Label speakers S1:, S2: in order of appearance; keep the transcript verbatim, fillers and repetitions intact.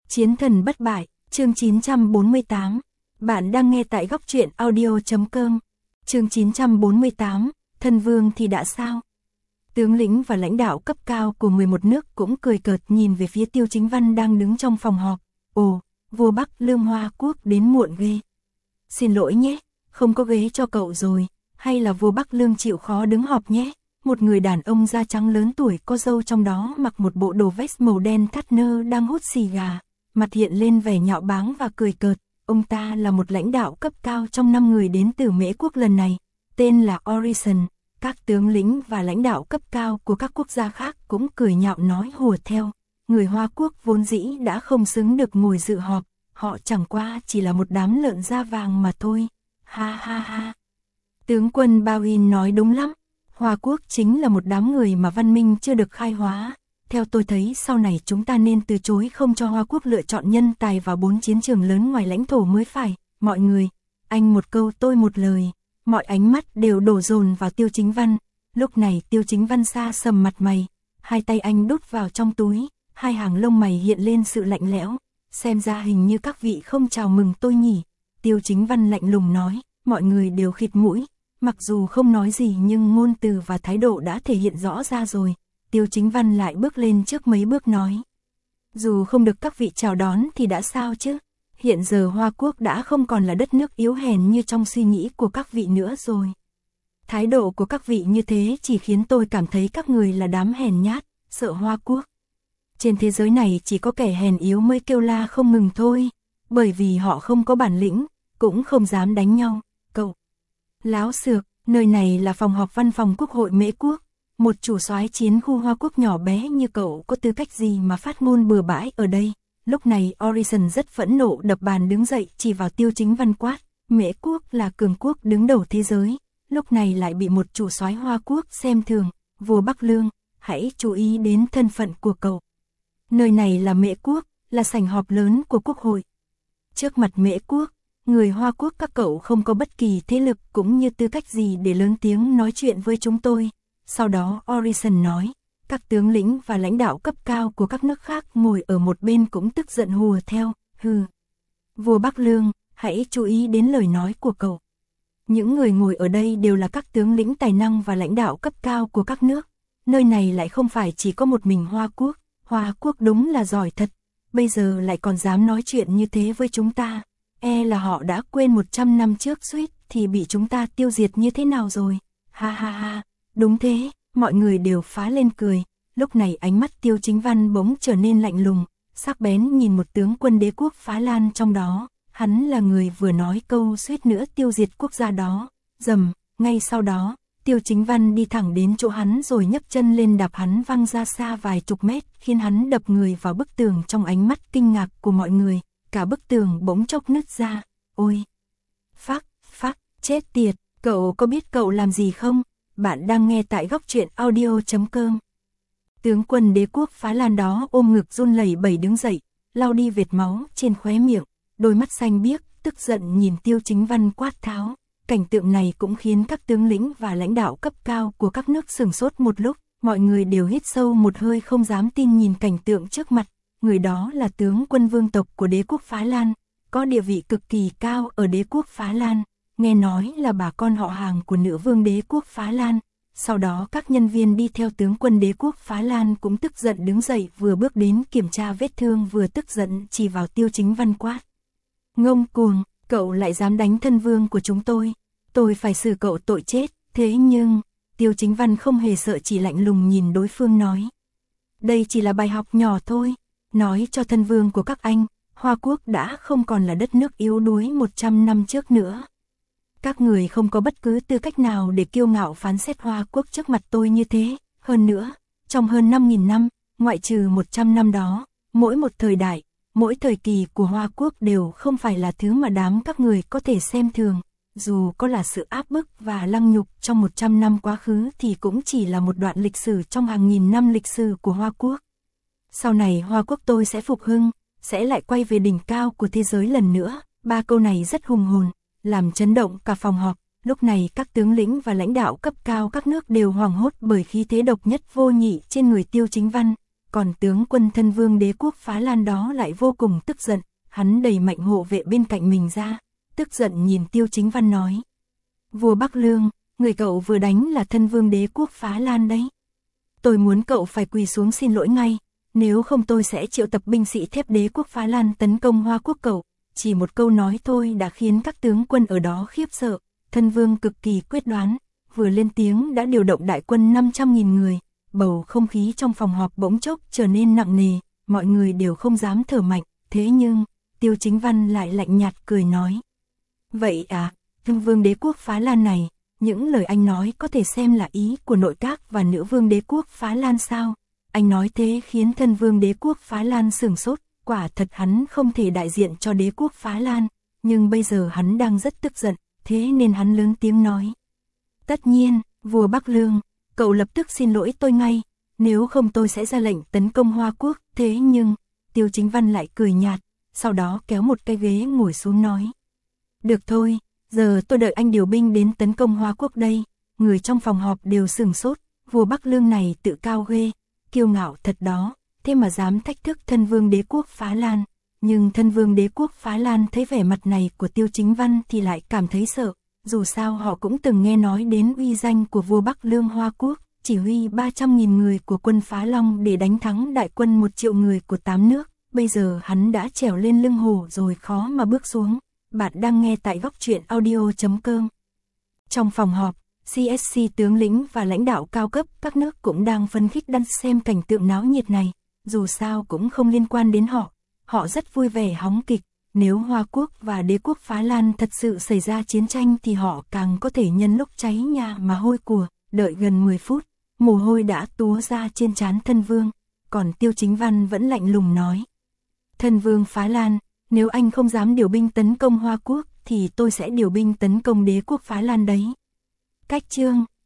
S1: Chiến thần bất bại, chương chín trăm bốn mươi tám. Bạn đang nghe tại góc truyện audio chấm com. Chương chín trăm bốn mươi tám, thân vương thì đã sao? Tướng lĩnh và lãnh đạo cấp cao của mười một nước cũng cười cợt nhìn về phía Tiêu Chính Văn đang đứng trong phòng họp. Ồ, vua Bắc Lương Hoa Quốc đến muộn ghê. Xin lỗi nhé, không có ghế cho cậu rồi, hay là vua Bắc Lương chịu khó đứng họp nhé. Một người đàn ông da trắng lớn tuổi có râu trong đó mặc một bộ đồ vest màu đen thắt nơ đang hút xì gà, mặt hiện lên vẻ nhạo báng và cười cợt. Ông ta là một lãnh đạo cấp cao trong năm người đến từ Mễ quốc lần này, tên là Orison. Các tướng lĩnh và lãnh đạo cấp cao của các quốc gia khác cũng cười nhạo nói hùa theo. Người Hoa Quốc vốn dĩ đã không xứng được ngồi dự họp, họ chẳng qua chỉ là một đám lợn da vàng mà thôi. Ha ha ha. Tướng quân Bawin nói đúng lắm. Hoa Quốc chính là một đám người mà văn minh chưa được khai hóa. Theo tôi thấy sau này chúng ta nên từ chối không cho Hoa Quốc lựa chọn nhân tài vào bốn chiến trường lớn ngoài lãnh thổ mới phải. Mọi người, anh một câu tôi một lời. Mọi ánh mắt đều đổ dồn vào Tiêu Chính Văn. Lúc này Tiêu Chính Văn xa sầm mặt mày. Hai tay anh đút vào trong túi. Hai hàng lông mày hiện lên sự lạnh lẽo. Xem ra hình như các vị không chào mừng tôi nhỉ. Tiêu Chính Văn lạnh lùng nói. Mọi người đều khịt mũi. Mặc dù không nói gì nhưng ngôn từ và thái độ đã thể hiện rõ ra rồi. Tiêu Chính Văn lại bước lên trước mấy bước nói. Dù không được các vị chào đón thì đã sao chứ. Hiện giờ Hoa Quốc đã không còn là đất nước yếu hèn như trong suy nghĩ của các vị nữa rồi. Thái độ của các vị như thế chỉ khiến tôi cảm thấy các người là đám hèn nhát, sợ Hoa Quốc. Trên thế giới này chỉ có kẻ hèn yếu mới kêu la không ngừng thôi. Bởi vì họ không có bản lĩnh, cũng không dám đánh nhau. Cậu láo xược, nơi này là phòng họp văn phòng Quốc hội Mễ Quốc. Một chủ soái chiến khu Hoa Quốc nhỏ bé như cậu có tư cách gì mà phát ngôn bừa bãi ở đây. Lúc này Orison rất phẫn nộ đập bàn đứng dậy chỉ vào Tiêu Chính Văn quát. Mễ Quốc là cường quốc đứng đầu thế giới. Lúc này lại bị một chủ soái Hoa Quốc xem thường. Vua Bắc Lương, hãy chú ý đến thân phận của cậu. Nơi này là Mễ Quốc, là sảnh họp lớn của Quốc hội. Trước mặt Mễ Quốc, người Hoa Quốc các cậu không có bất kỳ thế lực cũng như tư cách gì để lớn tiếng nói chuyện với chúng tôi. Sau đó Orison nói, các tướng lĩnh và lãnh đạo cấp cao của các nước khác ngồi ở một bên cũng tức giận hùa theo, hừ. Vua Bắc Lương, hãy chú ý đến lời nói của cậu. Những người ngồi ở đây đều là các tướng lĩnh tài năng và lãnh đạo cấp cao của các nước. Nơi này lại không phải chỉ có một mình Hoa Quốc, Hoa Quốc đúng là giỏi thật, bây giờ lại còn dám nói chuyện như thế với chúng ta. E là họ đã quên một trăm năm trước suýt thì bị chúng ta tiêu diệt như thế nào rồi. Ha ha ha, đúng thế, mọi người đều phá lên cười. Lúc này ánh mắt Tiêu Chính Văn bỗng trở nên lạnh lùng, sắc bén nhìn một tướng quân đế quốc Phá Lan trong đó. Hắn là người vừa nói câu suýt nữa tiêu diệt quốc gia đó. Dầm, ngay sau đó, Tiêu Chính Văn đi thẳng đến chỗ hắn rồi nhấc chân lên đạp hắn văng ra xa vài chục mét, khiến hắn đập người vào bức tường. Trong ánh mắt kinh ngạc của mọi người, cả bức tường bỗng chốc nứt ra. Ôi! Phắc, phắc, chết tiệt, cậu có biết cậu làm gì không? Bạn đang nghe tại góc truyện audio chấm com. Tướng quân đế quốc Phá Lan đó ôm ngực run lẩy bẩy đứng dậy, lau đi vệt máu trên khóe miệng, đôi mắt xanh biếc, tức giận nhìn Tiêu Chính Văn quát tháo. Cảnh tượng này cũng khiến các tướng lĩnh và lãnh đạo cấp cao của các nước sửng sốt một lúc, mọi người đều hít sâu một hơi không dám tin nhìn cảnh tượng trước mặt. Người đó là tướng quân vương tộc của đế quốc Phá Lan, có địa vị cực kỳ cao ở đế quốc Phá Lan, nghe nói là bà con họ hàng của nữ vương đế quốc Phá Lan. Sau đó các nhân viên đi theo tướng quân đế quốc Phá Lan cũng tức giận đứng dậy, vừa bước đến kiểm tra vết thương vừa tức giận chỉ vào Tiêu Chính Văn quát. Ngông cuồng, cậu lại dám đánh thân vương của chúng tôi, tôi phải xử cậu tội chết. Thế nhưng, Tiêu Chính Văn không hề sợ, chỉ lạnh lùng nhìn đối phương nói. Đây chỉ là bài học nhỏ thôi, nói cho thân vương của các anh, Hoa Quốc đã không còn là đất nước yếu đuối một trăm năm trước nữa. Các người không có bất cứ tư cách nào để kiêu ngạo phán xét Hoa Quốc trước mặt tôi như thế. Hơn nữa, trong hơn năm nghìn năm, ngoại trừ một trăm năm đó, mỗi một thời đại, mỗi thời kỳ của Hoa Quốc đều không phải là thứ mà đám các người có thể xem thường. Dù có là sự áp bức và lăng nhục trong một trăm năm quá khứ thì cũng chỉ là một đoạn lịch sử trong hàng nghìn năm lịch sử của Hoa Quốc. Sau này Hoa Quốc tôi sẽ phục hưng, sẽ lại quay về đỉnh cao của thế giới lần nữa. Ba câu này rất hùng hồn, làm chấn động cả phòng họp. Lúc này các tướng lĩnh và lãnh đạo cấp cao các nước đều hoảng hốt bởi khí thế độc nhất vô nhị trên người Tiêu Chính Văn. còn tướng quân thân vương đế quốc Phá Lan đó lại vô cùng tức giận, hắn đẩy mạnh hộ vệ bên cạnh mình ra, tức giận nhìn Tiêu Chính Văn nói. Vua Bắc Lương, người cậu vừa đánh là thân vương đế quốc Phá Lan đấy. Tôi muốn cậu phải quỳ xuống xin lỗi ngay, nếu không tôi sẽ triệu tập binh sĩ thép đế quốc Phá Lan tấn công Hoa quốc cậu. Chỉ một câu nói thôi đã khiến các tướng quân ở đó khiếp sợ, thân vương cực kỳ quyết đoán, vừa lên tiếng đã điều động đại quân năm trăm nghìn người, bầu không khí trong phòng họp bỗng chốc trở nên nặng nề, mọi người đều không dám thở mạnh, thế nhưng, Tiêu Chính Văn lại lạnh nhạt cười nói. Vậy à, thân vương đế quốc Phá Lan này, những lời anh nói có thể xem là ý của nội các và nữ vương đế quốc Phá Lan sao? Anh nói thế khiến thân vương đế quốc Phá Lan sửng sốt, quả thật hắn không thể đại diện cho đế quốc Phá Lan, nhưng bây giờ hắn đang rất tức giận, thế nên hắn lớn tiếng nói. Tất nhiên, vua Bắc Lương, cậu lập tức xin lỗi tôi ngay, nếu không tôi sẽ ra lệnh tấn công Hoa quốc, thế nhưng, Tiêu Chính Văn lại cười nhạt, sau đó kéo một cái ghế ngồi xuống nói. Được thôi, giờ tôi đợi anh điều binh đến tấn công Hoa quốc đây, người trong phòng họp đều sửng sốt, vua Bắc Lương này tự cao ghê, kiêu ngạo thật đó, thế mà dám thách thức thân vương đế quốc Phá Lan, nhưng thân vương đế quốc Phá Lan thấy vẻ mặt này của Tiêu Chính Văn thì lại cảm thấy sợ, dù sao họ cũng từng nghe nói đến uy danh của vua Bắc Lương Hoa quốc, chỉ huy ba trăm nghìn người của quân Phá Long để đánh thắng đại quân một triệu người của tám nước, bây giờ hắn đã trèo lên lưng hổ rồi khó mà bước xuống. Bạn đang nghe tại góc truyện audio chấm com. Trong phòng họp, xê ét xê tướng lĩnh và lãnh đạo cao cấp các nước cũng đang phấn khích đan xem cảnh tượng náo nhiệt này, dù sao cũng không liên quan đến họ, họ rất vui vẻ hóng kịch, nếu Hoa quốc và đế quốc Phá Lan thật sự xảy ra chiến tranh thì họ càng có thể nhân lúc cháy nhà mà hôi của, đợi gần mười phút, mồ hôi đã túa ra trên trán thân vương, còn Tiêu Chính Văn vẫn lạnh lùng nói. Thân vương Phá Lan, nếu anh không dám điều binh tấn công Hoa quốc thì tôi sẽ điều binh tấn công đế quốc Phá Lan đấy. Cách chương